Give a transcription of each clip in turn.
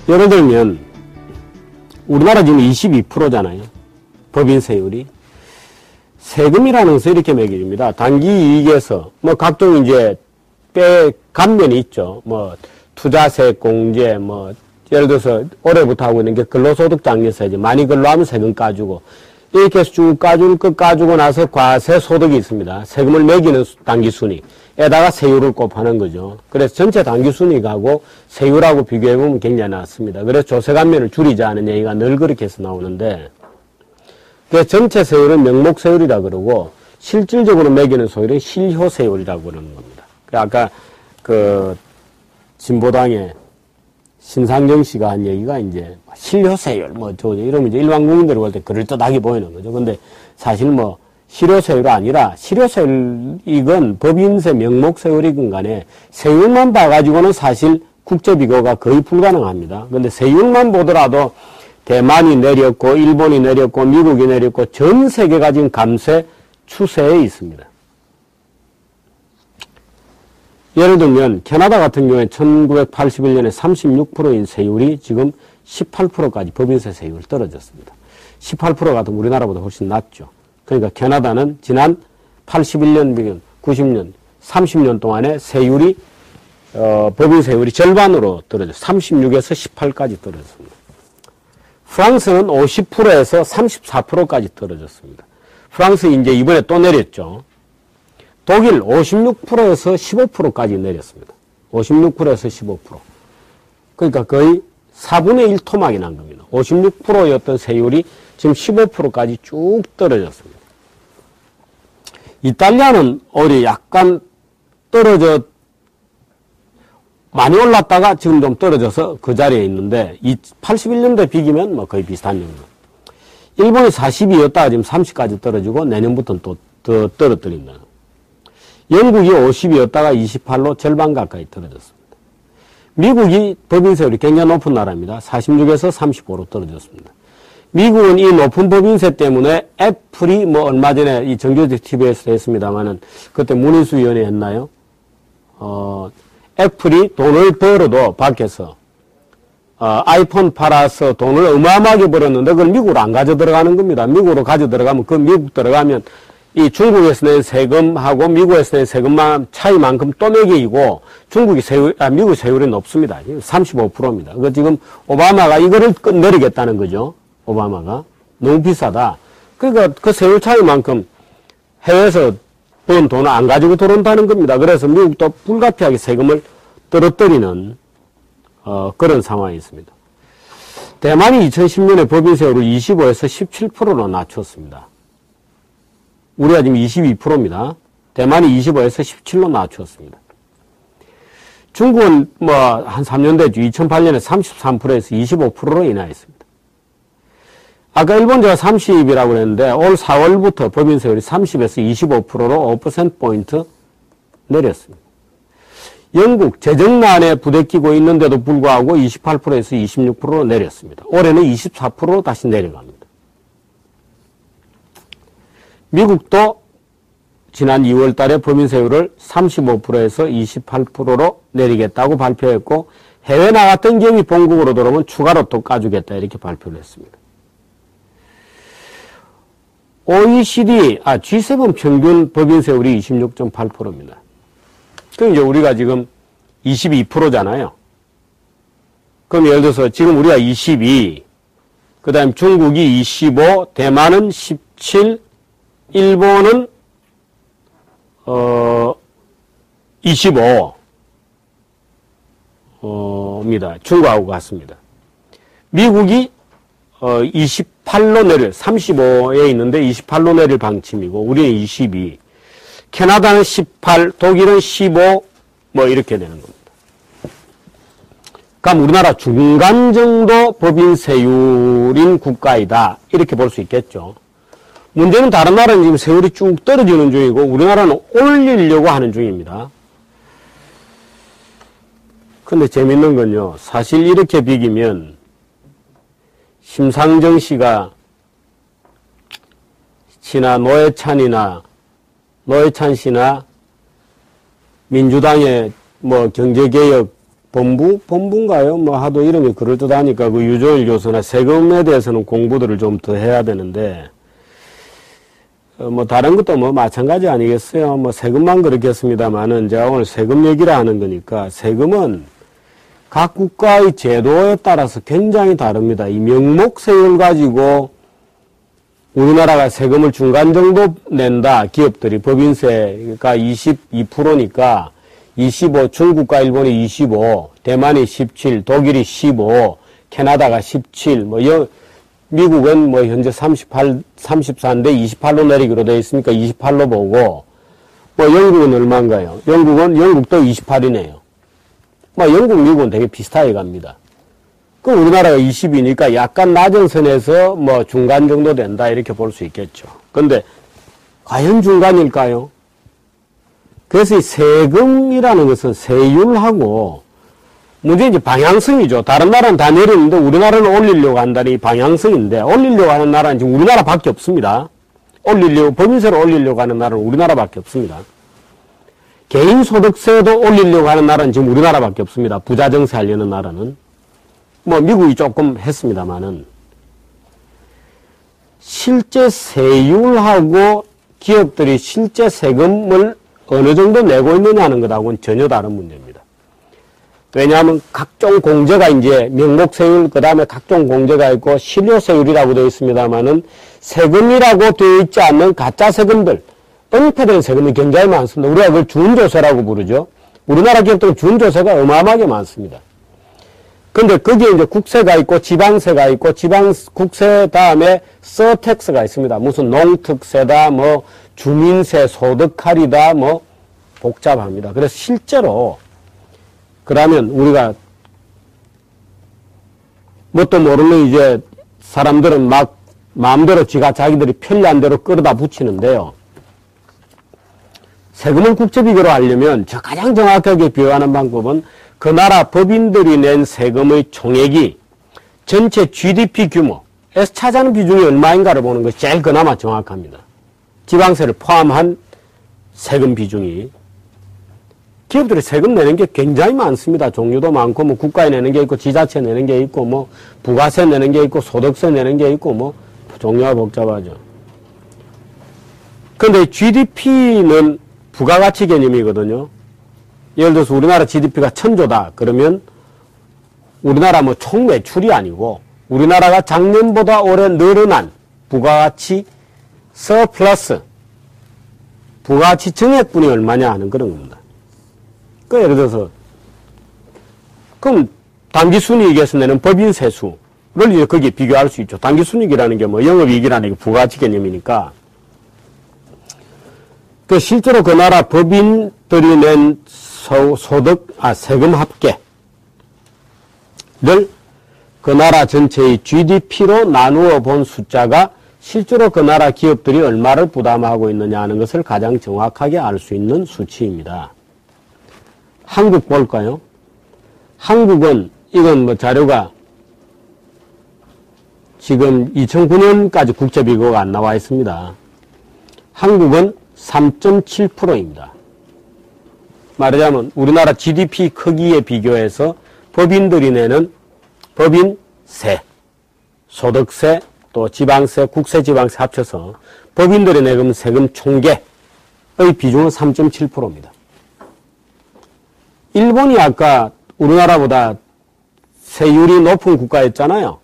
예를 들면 우리나라 지금 22%잖아요. 법인세율이. 세금이라는 것은 이렇게 매겨집니다. 단기 이익에서 뭐 각종 이제 감면이 있죠. 뭐 투자세 공제, 뭐 예를 들어서 올해부터 하고 있는 게 근로소득 장려세제, 많이 근로하면 세금 까주고 이렇게 해서 쭉 까주고 나서 과세 소득이 있습니다. 세금을 매기는 단기 순위에다가 세율을 곱하는 거죠. 그래서 전체 단기 순위하고 세율하고 비교해보면 굉장히 낮습니다. 그래서 조세감면을 줄이자는 얘기가 늘 그렇게 해서 나오는데, 그 전체 세율은 명목세율이라 그러고 실질적으로 매기는 소율은 실효세율이라고 그러는 겁니다. 아까 그 진보당의 신상정 씨가 한 얘기가 이제 실효세율 뭐 이러면 이제 일반 국민들이 볼 때 그럴듯하게 보이는 거죠. 근데 사실 뭐 실효세율이 아니라 실효세율이건 법인세 명목세율이건 간에 세율만 봐가지고는 사실 국제비교가 거의 불가능합니다. 근데 세율만 보더라도 대만이 내렸고 일본이 내렸고 미국이 내렸고 전 세계가 지금 감세 추세에 있습니다. 예를 들면 캐나다 같은 경우에 1981년에 36%인 세율이 지금 18%까지 법인세 세율 떨어졌습니다. 18% 같으면 우리나라보다 훨씬 낮죠. 그러니까 캐나다는 지난 81년, 90년, 30년 동안에 세율이 법인세율이 절반으로 떨어졌어요. 36에서 18까지 떨어졌습니다. 프랑스는 50%에서 34%까지 떨어졌습니다. 프랑스 이제 이번에 또 내렸죠. 독일 56%에서 15%까지 내렸습니다. 56%에서 15%. 그러니까 거의 4분의 1 토막이 난 겁니다. 56%였던 세율이 지금 15%까지 쭉 떨어졌습니다. 이탈리아는 오히려 약간 많이 올랐다가 지금 좀 떨어져서 그 자리에 있는데, 81년도에 비기면 뭐 거의 비슷한 정도. 일본이 42였다가 지금 30까지 떨어지고 내년부터는 또 더 떨어뜨린다. 영국이 50이었다가 28로 절반 가까이 떨어졌습니다. 미국이 법인세율이 굉장히 높은 나라입니다. 46에서 35로 떨어졌습니다. 미국은 이 높은 법인세 때문에 애플이 뭐 얼마 전에 이 정규직 TV에서 했습니다만은 그때 문인수위원회 했나요? 애플이 돈을 벌어도 밖에서 아이폰 팔아서 돈을 어마어마하게 벌었는데 그걸 미국으로 안 가져 들어가는 겁니다. 미국으로 가져 들어가면 그 미국 들어가면 이 중국에서 낸 세금하고 미국에서 낸 세금만 차이만큼 또 매기고 미국 세율이 높습니다. 35%입니다. 그 지금 오바마가 이거를 내리겠다는 거죠. 오바마가. 너무 비싸다. 그러니까 그 세율 차이만큼 해외에서 번 돈을 안 가지고 들어온다는 겁니다. 그래서 미국도 불가피하게 세금을 떨어뜨리는 그런 상황이 있습니다. 대만이 2010년에 법인세율을 25에서 17%로 낮췄습니다. 우리가 지금 22%입니다. 대만이 25에서 17로 낮췄습니다. 중국은 뭐 한 3년 됐죠. 2008년에 33%에서 25%로 인하했습니다. 아까 일본 제가 30이라고 그랬는데 올 4월부터 법인세율이 30에서 25%로 5%포인트 내렸습니다. 영국 재정난에 부대끼고 있는데도 불구하고 28%에서 26%로 내렸습니다. 올해는 24%로 다시 내려갑니다. 미국도 지난 2월 달에 법인세율을 35%에서 28%로 내리겠다고 발표했고 해외 나갔던 기업이 본국으로 들어오면 추가로 또 까주겠다 이렇게 발표를 했습니다. G7 평균 법인세율이 26.8%입니다. 그럼 이제 우리가 지금 22%잖아요. 그럼 예를 들어서 지금 우리가 22, 그 다음에 중국이 25, 대만은 17, 일본은 25입니다. 중국하고 같습니다. 미국이 28로 내릴 35에 있는데 28로 내릴 방침이고 우리는 22. 캐나다는 18, 독일은 15 뭐 이렇게 되는 겁니다. 그럼 우리나라 중간 정도 법인세율인 국가이다 이렇게 볼 수 있겠죠. 문제는 다른 나라는 지금 세율이 쭉 떨어지는 중이고 우리나라는 올리려고 하는 중입니다. 근데 재밌는 건요. 사실 이렇게 비기면 심상정 씨가 노회찬 씨나 민주당의 뭐 경제개혁 본부인가요? 뭐 하도 이름이 그럴듯하니까 그 유조일 교수나 세금에 대해서는 공부들을 좀 더 해야 되는데, 뭐 다른 것도 뭐 마찬가지 아니겠어요? 뭐 세금만 그렇겠습니다만은 제가 오늘 세금 얘기를 하는 거니까 세금은 각 국가의 제도에 따라서 굉장히 다릅니다. 이 명목세율 가지고 우리나라가 세금을 중간 정도 낸다. 기업들이 법인세가 22%니까 25, 중국과 일본이 25, 대만이 17, 독일이 15, 캐나다가 17, 미국은 뭐 현재 34인데 28로 내리기로 되어 있으니까 28로 보고, 영국은 얼마인가요? 영국도 28이네요. 영국, 미국은 되게 비슷하게 갑니다. 그럼 우리나라가 20이니까 약간 낮은 선에서 중간 정도 된다, 이렇게 볼 수 있겠죠. 근데, 과연 중간일까요? 그래서 이 세금이라는 것은 세율하고, 문제는 이제 방향성이죠. 다른 나라는 다 내리는데 우리나라는 올리려고 한다는 이 방향성인데, 올리려고 하는 나라는 지금 우리나라밖에 없습니다. 법인세를 올리려고 하는 나라는 우리나라밖에 없습니다. 개인소득세도 올리려고 하는 나라는 지금 우리나라밖에 없습니다. 부자정세 하려는 나라는. 미국이 조금 했습니다만은. 실제 세율하고 기업들이 실제 세금을 어느 정도 내고 있느냐 하는 것하고는 전혀 다른 문제입니다. 왜냐하면 각종 공제가 이제 명목세율, 그 다음에 각종 공제가 있고 실효세율이라고 되어 있습니다만은 세금이라고 되어 있지 않는 가짜 세금들, 은폐된 세금이 굉장히 많습니다. 우리가 그걸 준조세라고 부르죠. 우리나라 기업들은 준조세가 어마어마하게 많습니다. 근데 거기에 이제 국세가 있고 지방세가 있고 국세 다음에 서택스가 있습니다. 무슨 농특세다, 주민세, 소득할이다, 복잡합니다. 그래서 실제로 그러면 우리가 뭣도 모르는 이제 사람들은 막 마음대로 자기들이 편리한 대로 끌어다 붙이는데요. 세금을 국제비교로 하려면 가장 정확하게 비교하는 방법은 그 나라 법인들이 낸 세금의 총액이 전체 GDP 규모에서 차지하는 비중이 얼마인가를 보는 것이 제일 그나마 정확합니다. 지방세를 포함한 세금 비중이. 기업들이 세금 내는 게 굉장히 많습니다. 종류도 많고, 국가에 내는 게 있고, 지자체 내는 게 있고, 부가세 내는 게 있고, 소득세 내는 게 있고, 종류가 복잡하죠. 근데 GDP는 부가가치 개념이거든요. 예를 들어서 우리나라 GDP가 1000조다. 그러면 우리나라 총 매출이 아니고 우리나라가 작년보다 올해 늘어난 부가가치 서플러스 부가가치 증액분이 얼마냐 하는 그런 겁니다. 예를 들어서 그럼 당기순이익에서 내는 법인세수를 이제 거기에 비교할 수 있죠. 당기순이익이라는 게 영업이익이라는 게 부가가치 개념이니까 실제로 그 나라 법인들이 낸 세금 합계를 그 나라 전체의 GDP로 나누어 본 숫자가 실제로 그 나라 기업들이 얼마를 부담하고 있느냐 하는 것을 가장 정확하게 알 수 있는 수치입니다. 한국 볼까요? 한국은 이건 자료가 지금 2009년까지 국제비교가 안 나와 있습니다. 한국은 3.7%입니다. 말하자면 우리나라 GDP 크기에 비교해서 법인들이 내는 법인세, 소득세, 또 지방세, 국세, 지방세 합쳐서 법인들이 내는 세금 총계의 비중은 3.7%입니다. 일본이 아까 우리나라보다 세율이 높은 국가였잖아요.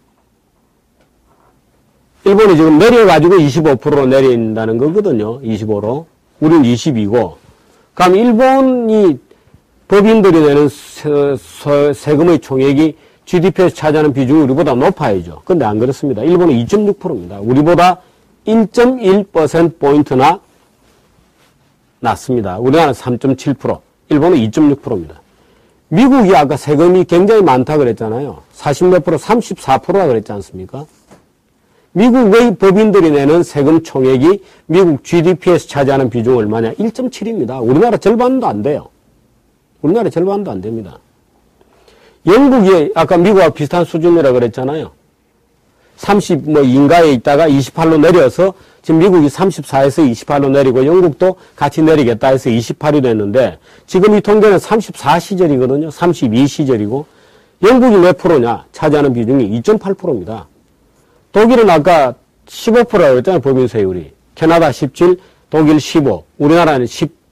일본이 지금 내려가지고 25%로 내린다는 거거든요. 25로. 우리는 22고. 그럼 일본이 법인들이 내는 세금의 총액이 GDP에서 차지하는 비중이 우리보다 높아야죠. 근데 안 그렇습니다. 일본은 2.6%입니다. 우리보다 1.1%포인트나 낮습니다. 우리나라는 3.7%, 일본은 2.6%입니다. 미국이 아까 세금이 굉장히 많다 그랬잖아요. 40몇 프로, 34%라 그랬지 않습니까? 미국의 법인들이 내는 세금 총액이 미국 GDP에서 차지하는 비중 얼마냐? 1.7입니다. 우리나라 절반도 안 돼요. 우리나라 절반도 안 됩니다. 영국이 아까 미국과 비슷한 수준이라 그랬잖아요. 30 뭐 인가에 있다가 28로 내려서 지금 미국이 34에서 28로 내리고 영국도 같이 내리겠다 해서 28이 됐는데 지금 이 통계는 34 시절이거든요. 32 시절이고 영국이 몇 프로냐? 차지하는 비중이 2.8%입니다. 독일은 아까 15%라고 했잖아요. 법인 세율이. 캐나다 17, 독일 15, 우리나라는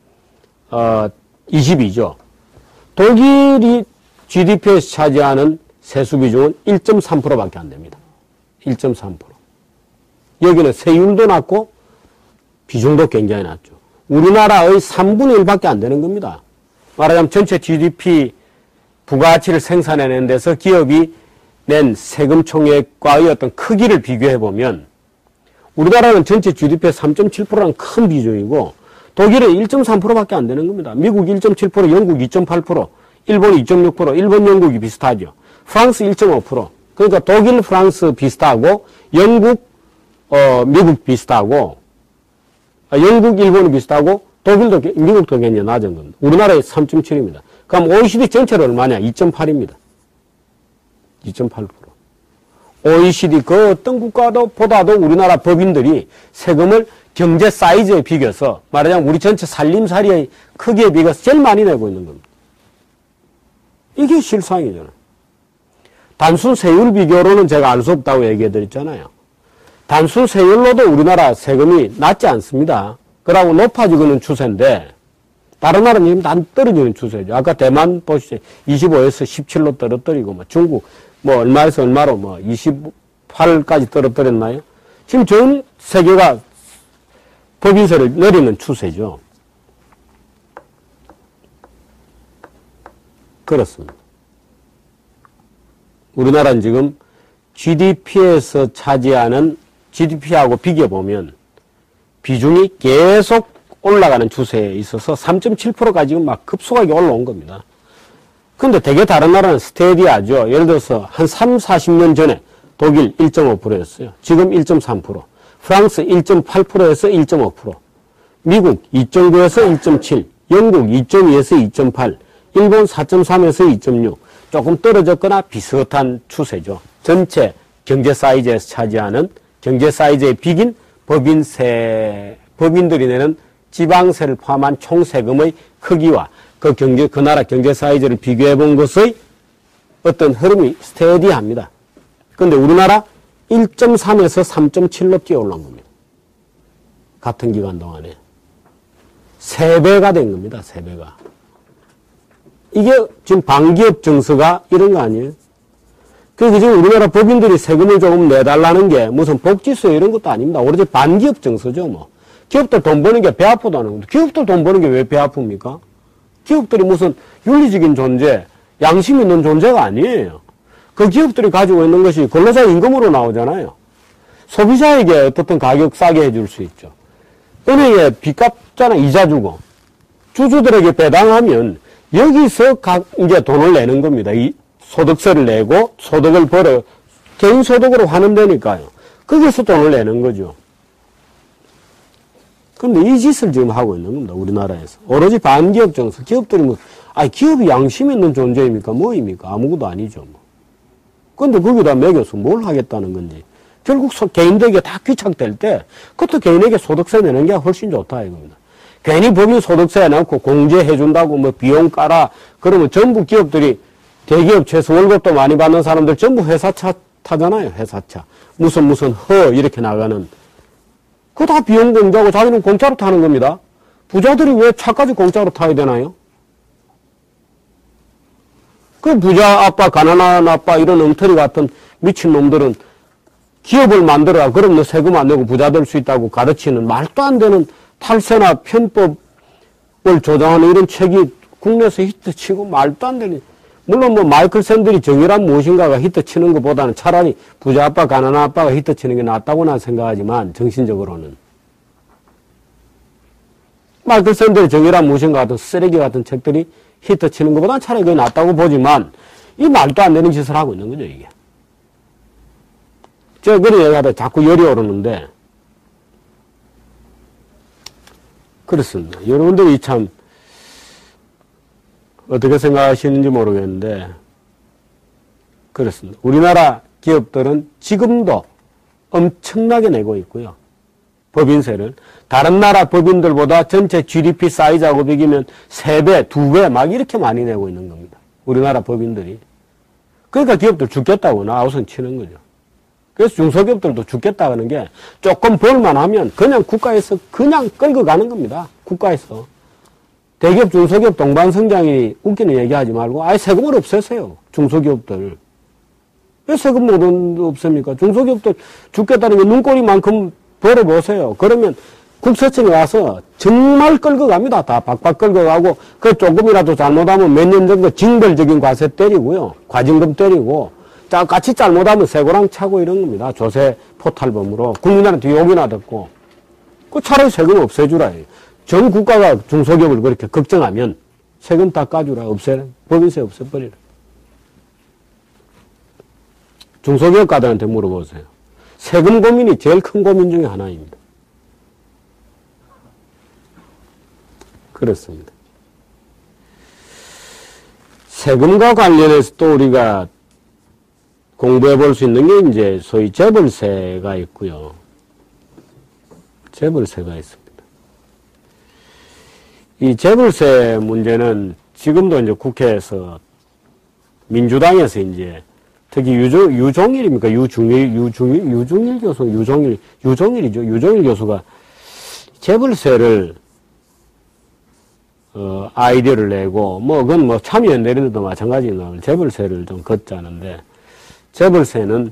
22죠. 독일이 GDP에서 차지하는 세수 비중은 1.3%밖에 안 됩니다. 1.3%. 여기는 세율도 낮고 비중도 굉장히 낮죠. 우리나라의 3분의 1밖에 안 되는 겁니다. 말하자면 전체 GDP 부가가치를 생산해내는 데서 기업이 낸 세금 총액과의 어떤 크기를 비교해보면 우리나라는 전체 GDP의 3.7%라는 큰 비중이고 독일은 1.3%밖에 안 되는 겁니다. 미국 1.7%, 영국 2.8%, 일본 2.6%, 일본, 영국이 비슷하죠. 프랑스 1.5%. 그러니까 독일, 프랑스 비슷하고 영국, 미국 비슷하고 영국, 일본이 비슷하고 독일도, 미국도 굉장히 낮은 겁니다. 우리나라의 3.7입니다. 그럼 OECD 전체로 얼마냐? 2.8입니다. 2.8%. OECD 그 어떤 국가도 보다도 우리나라 법인들이 세금을 경제 사이즈에 비교해서 말하자면 우리 전체 살림살이의 크기에 비교해서 제일 많이 내고 있는 겁니다. 이게 실상이잖아요. 단순 세율 비교로는 제가 알 수 없다고 얘기해 드렸잖아요. 단순 세율로도 우리나라 세금이 낮지 않습니다. 그러고 높아지고는 추세인데 다른 나라는 지금 안 떨어지는 추세죠. 아까 대만 보시죠. 25에서 17로 떨어뜨리고 뭐 중국 뭐 얼마에서 얼마로 뭐 28까지 떨어뜨렸나요? 지금 전 세계가 법인세를 내리는 추세죠. 그렇습니다. 우리나라는 지금 GDP에서 차지하는 GDP하고 비교해보면 비중이 계속 올라가는 추세에 있어서 3.7%까지 지금 막 급속하게 올라온 겁니다. 근데 되게 다른 나라는 스테디하죠. 예를 들어서 한 3, 40년 전에 독일 1.5%였어요. 지금 1.3%. 프랑스 1.8%에서 1.5%. 미국 2.9에서 1.7. 영국 2.2에서 2.8. 일본 4.3에서 2.6. 조금 떨어졌거나 비슷한 추세죠. 전체 경제 사이즈에서 차지하는 경제 사이즈의 비긴 법인들이 내는 지방세를 포함한 총 세금의 크기와 그 나라 경제 사이즈를 비교해 본 것의 어떤 흐름이 스테디합니다. 그런데 우리나라 1.3에서 3.7로 뛰어 올라온 겁니다. 같은 기간 동안에. 3배가 된 겁니다. 3배가. 이게 지금 반기업 정서가 이런 거 아니에요? 그래서 지금 우리나라 법인들이 세금을 조금 내달라는 게 무슨 복지세 이런 것도 아닙니다. 오로지 반기업 정서죠, 뭐. 기업들 돈 버는 게 배 아프다는 겁니다. 기업들 돈 버는 게 왜 배 아픕니까? 기업들이 무슨 윤리적인 존재, 양심 있는 존재가 아니에요. 그 기업들이 가지고 있는 것이 근로자 임금으로 나오잖아요. 소비자에게 어떻든 가격 싸게 해줄 수 있죠. 은행에 빚 갚잖아, 이자 주고. 주주들에게 배당하면 여기서 이제 돈을 내는 겁니다. 이 소득세를 내고 소득을 벌어 개인 소득으로 환원되니까요. 거기서 돈을 내는 거죠. 그런데 이 짓을 지금 하고 있는 겁니다. 우리나라에서. 오로지 반기업 정서. 기업들이 뭐, 기업이 양심 있는 존재입니까? 뭐입니까? 아무것도 아니죠. 뭐. 그런데 거기다 매겨서 뭘 하겠다는 건지. 결국 개인들에게 다 귀착될 때, 그것도 개인에게 소득세 내는 게 훨씬 좋다 이겁니다. 괜히 법인 소득세 내놓고 공제해준다고 뭐 비용 깔아. 그러면 전부 기업들이 대기업 최소 월급도 많이 받는 사람들 전부 회사차 타잖아요. 회사차. 무슨 이렇게 나가는. 그거 다 비용 공제하고 자기는 공짜로 타는 겁니다. 부자들이 왜 차까지 공짜로 타야 되나요? 그 부자 아빠, 가난한 아빠 이런 엉터리 같은 미친 놈들은 기업을 만들어라. 그럼 너 세금 안 내고 부자 될 수 있다고 가르치는 말도 안 되는 탈세나 편법을 조장하는 이런 책이 국내에서 히트치고 말도 안 되는. 물론 뭐 마이클 샌들이 정의란 무엇인가가 히트치는 것보다는 차라리 부자 아빠, 가난한 아빠가 히트치는 게 낫다고 난 생각하지만 정신적으로는. 마이클 샌들의 정의란 무엇인가 같은 쓰레기 같은 책들이 히트치는 것보다는 차라리 그게 낫다고 보지만 이 말도 안 되는 짓을 하고 있는 거죠, 이게. 제가 그런 얘기하다 자꾸 열이 오르는데 그렇습니다. 여러분들이 참 어떻게 생각하시는지 모르겠는데 그렇습니다. 우리나라 기업들은 지금도 엄청나게 내고 있고요. 법인세를. 다른 나라 법인들보다 전체 GDP 사이즈하고 비교하면 3배, 2배 막 이렇게 많이 내고 있는 겁니다. 우리나라 법인들이. 그러니까 기업들 죽겠다고 나우선 치는 거죠. 그래서 중소기업들도 죽겠다 하는 게 조금 벌만 하면 그냥 국가에서 그냥 끌고 가는 겁니다. 국가에서. 대기업, 중소기업 동반성장이 웃기는 얘기하지 말고 아예 세금을 없애세요. 중소기업들. 왜 세금 못 없앱니까? 중소기업들 죽겠다는 게 눈꼬리만큼 벌어보세요. 그러면 국세청에 와서 정말 끌고 갑니다. 다 박박 끌고 가고 그 조금이라도 잘못하면 몇 년 정도 징벌적인 과세 때리고요. 과징금 때리고 같이 잘못하면 세고랑 차고 이런 겁니다. 조세 포탈범으로 국민들한테 욕이나 듣고 그 차라리 세금 없애주라. 전 국가가 중소기업을 그렇게 걱정하면 세금 다 까주라. 없애라. 법인세 없애버리라. 중소기업가들한테 물어보세요. 세금 고민이 제일 큰 고민 중에 하나입니다. 그렇습니다. 세금과 관련해서 또 우리가 공부해 볼 수 있는 게 이제 소위 재벌세가 있고요. 재벌세가 있습니다. 이 재벌세 문제는 지금도 이제 국회에서 민주당에서 이제 특히 유종일입니까? 유종일 교수, 유종일이죠. 유종일 교수가 재벌세를 아이디어를 내고, 그건 참여연대에도 마찬가지입니다. 재벌세를 좀 걷자는데, 재벌세는,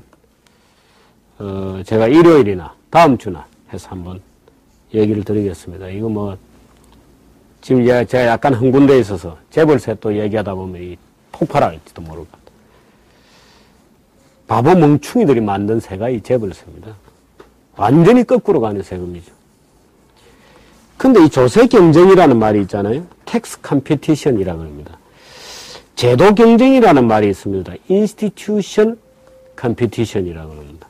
제가 일요일이나 다음 주나 해서 한번 얘기를 드리겠습니다. 이거 지금 제가 약간 흥분되어 있어서 재벌세 또 얘기하다 보면 폭발할지도 모르겠다. 바보 멍충이들이 만든 세가 이 재벌세입니다. 완전히 거꾸로 가는 세금이죠. 근데 이 조세 경쟁이라는 말이 있잖아요. 텍스 컴피티션이라고 합니다. 제도 경쟁이라는 말이 있습니다. 인스티튜션 컴피티션이라고 합니다.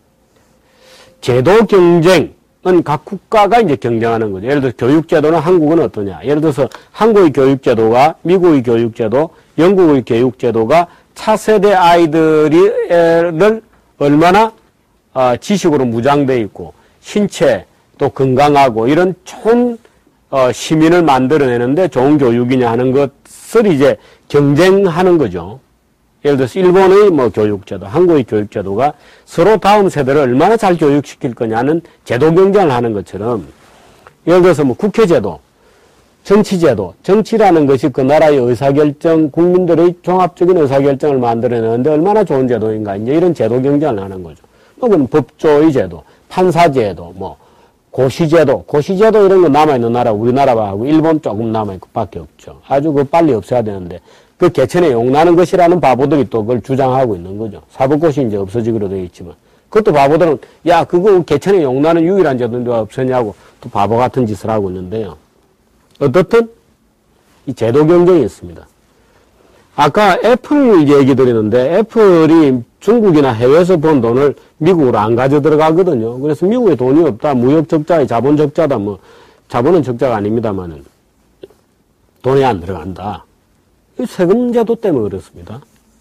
제도 경쟁은 각 국가가 이제 경쟁하는 거죠. 예를 들어서 교육제도는 한국은 어떠냐. 예를 들어서 한국의 교육제도가 미국의 교육제도, 영국의 교육제도가 차세대 아이들을 얼마나 지식으로 무장되어 있고 신체 또 건강하고 이런 좋은 시민을 만들어내는데 좋은 교육이냐 하는 것을 이제 경쟁하는 거죠. 예를 들어서 일본의 교육제도, 한국의 교육제도가 서로 다음 세대를 얼마나 잘 교육시킬 거냐는 제도 경쟁을 하는 것처럼 예를 들어서 국회제도, 정치제도, 정치라는 것이 그 나라의 의사결정, 국민들의 종합적인 의사결정을 만들어내는데 얼마나 좋은 제도인가, 이제 이런 제도 경쟁을 하는 거죠. 그건 법조의 제도, 판사제도, 고시제도 이런 거 남아있는 나라, 우리나라하고 일본 조금 남아있고 밖에 없죠. 아주 빨리 없애야 되는데, 그 개천에 용나는 것이라는 바보들이 또 그걸 주장하고 있는 거죠. 사법고시 이제 없어지기로 되어 있지만. 그것도 바보들은, 그거 개천에 용나는 유일한 제도인데 왜 없애냐고 또 바보 같은 짓을 하고 있는데요. 어떻든 이 제도 경쟁이 있습니다. 아까 애플 얘기 드리는데 애플이 중국이나 해외에서 번 돈을 미국으로 안 가져 들어가거든요. 그래서 미국에 돈이 없다, 무역 적자의 자본 적자다, 자본은 적자가 아닙니다만은 돈이 안 들어간다. 이 세금 제도 때문에 그렇습니다.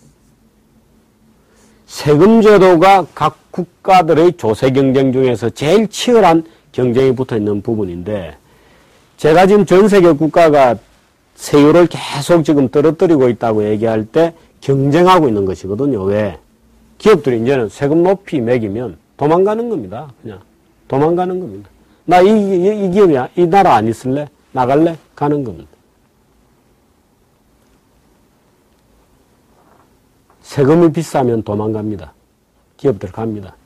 세금 제도가 각 국가들의 조세 경쟁 중에서 제일 치열한 경쟁이 붙어 있는 부분인데 제가 지금 전 세계 국가가 세율을 계속 지금 떨어뜨리고 있다고 얘기할 때 경쟁하고 있는 것이거든요. 왜? 기업들이 이제는 세금 높이 매기면 도망가는 겁니다. 그냥 도망가는 겁니다. 나 이 기업이야. 이 나라 안 있을래? 나갈래? 가는 겁니다. 세금이 비싸면 도망갑니다. 기업들 갑니다.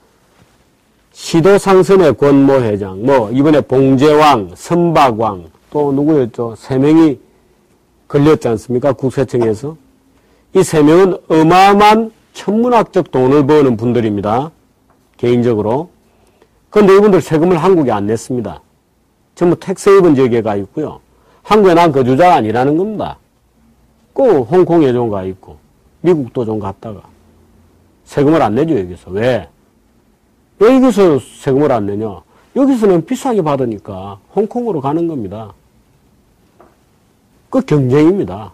시도상선의 권모 회장, 이번에 봉제왕, 선박왕, 또 누구였죠? 3명이 걸렸지 않습니까? 국세청에서. 이 3명은 어마어마한 천문학적 돈을 버는 분들입니다. 개인적으로. 그런데 이분들 세금을 한국에 안 냈습니다. 전부 텍스헤이븐 지역에 가 있고요. 한국에 난 거주자가 아니라는 겁니다. 꼭 홍콩에 좀 가 있고, 미국도 좀 갔다가. 세금을 안 내죠, 여기서. 왜? 왜 여기서 세금을 안 내냐? 여기서는 비싸게 받으니까 홍콩으로 가는 겁니다. 그 경쟁입니다.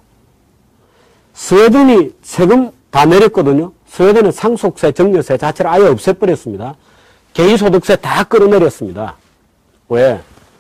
스웨덴이 세금 다 내렸거든요. 스웨덴은 상속세, 증여세 자체를 아예 없애버렸습니다. 개인소득세 다 끌어내렸습니다. 왜?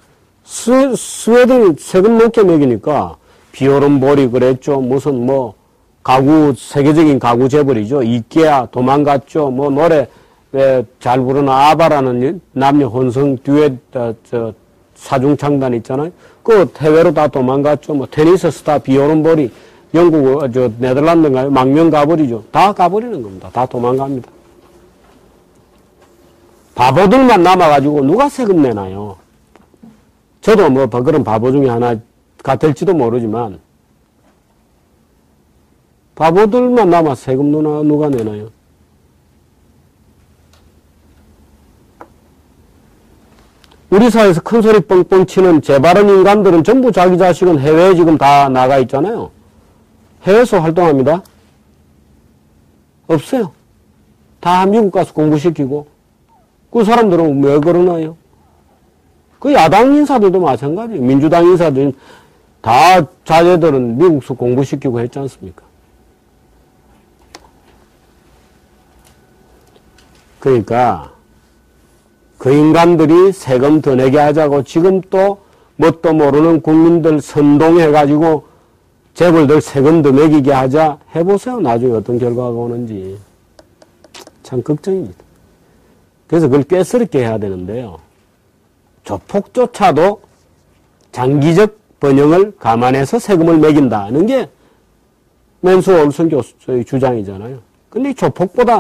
스웨덴 세금 높게 매기니까 비오름볼이 그랬죠. 무슨 뭐 가구 세계적인 가구 재벌이죠. 이케아 도망갔죠. 뭐 노래 왜 잘 부르는 아바라는 남녀 혼성 듀엣 사중창단 있잖아요. 그 해외로 다 도망갔죠. 뭐 테니스 스타 비오름볼이 영국 네덜란드인가요? 망명 가버리죠. 다 가버리는 겁니다. 다 도망갑니다. 바보들만 남아가지고 누가 세금 내나요? 저도 뭐 그런 바보 중에 하나가 될지도 모르지만 바보들만 남아 세금 누가 내나요? 우리 사회에서 큰 소리 뻥뻥 치는 재바른 인간들은 전부 자기 자식은 해외에 지금 다 나가 있잖아요. 해외에서 활동합니다. 없어요. 다 미국 가서 공부시키고 그 사람들은 왜 그러나요? 그 야당 인사들도 마찬가지예요. 민주당 인사들 다 자제들은 미국서 공부시키고 했지 않습니까? 그러니까 그 인간들이 세금 더 내게 하자고 지금 또 뭣도 모르는 국민들 선동해가지고 재벌들 세금 더 매기게 하자 해보세요. 나중에 어떤 결과가 오는지. 참 걱정입니다. 그래서 그걸 꾀스럽게 해야 되는데요. 조폭조차도 장기적 번영을 감안해서 세금을 매긴다는 게 맨수 올슨 교수의 주장이잖아요. 근데 이 조폭보다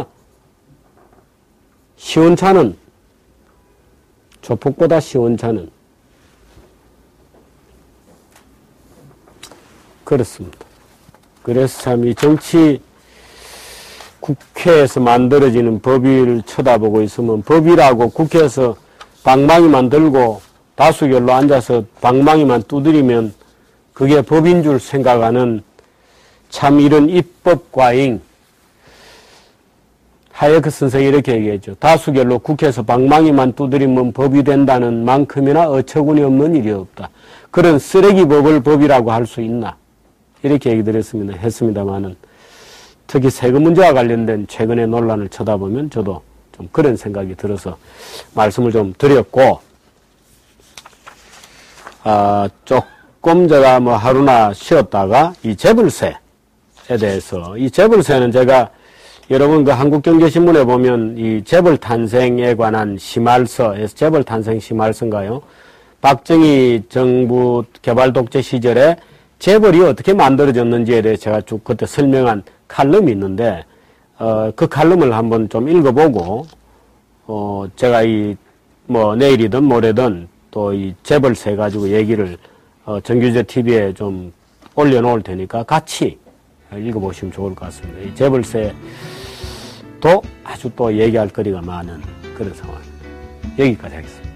시원찮은 그렇습니다. 그래서 참 이 정치 국회에서 만들어지는 법위를 쳐다보고 있으면 법이라고 국회에서 방망이만 들고 다수결로 앉아서 방망이만 두드리면 그게 법인 줄 생각하는 참 이런 입법 과잉. 하예크 선생이 이렇게 얘기했죠. 다수결로 국회에서 방망이만 두드리면 법이 된다는 만큼이나 어처구니 없는 일이 없다. 그런 쓰레기 법을 법이라고 할 수 있나? 이렇게 얘기를 했습니다만은 특히 세금 문제와 관련된 최근의 논란을 쳐다보면 저도 좀 그런 생각이 들어서 말씀을 좀 드렸고, 조금 제가 뭐 하루나 쉬었다가 이 재벌세에 대해서, 이 재벌세는 제가 여러분 그 한국경제신문에 보면 이 재벌 탄생에 관한 심할서에서 재벌 탄생 심할서인가요? 박정희 정부 개발 독재 시절에 재벌이 어떻게 만들어졌는지에 대해 제가 쭉 그때 설명한 칼럼이 있는데, 그 칼럼을 한번 좀 읽어보고, 제가 내일이든 모레든 또 이 재벌세 가지고 얘기를, 정규제 TV에 좀 올려놓을 테니까 같이 읽어보시면 좋을 것 같습니다. 이 재벌세도 아주 또 얘기할 거리가 많은 그런 상황입니다. 여기까지 하겠습니다.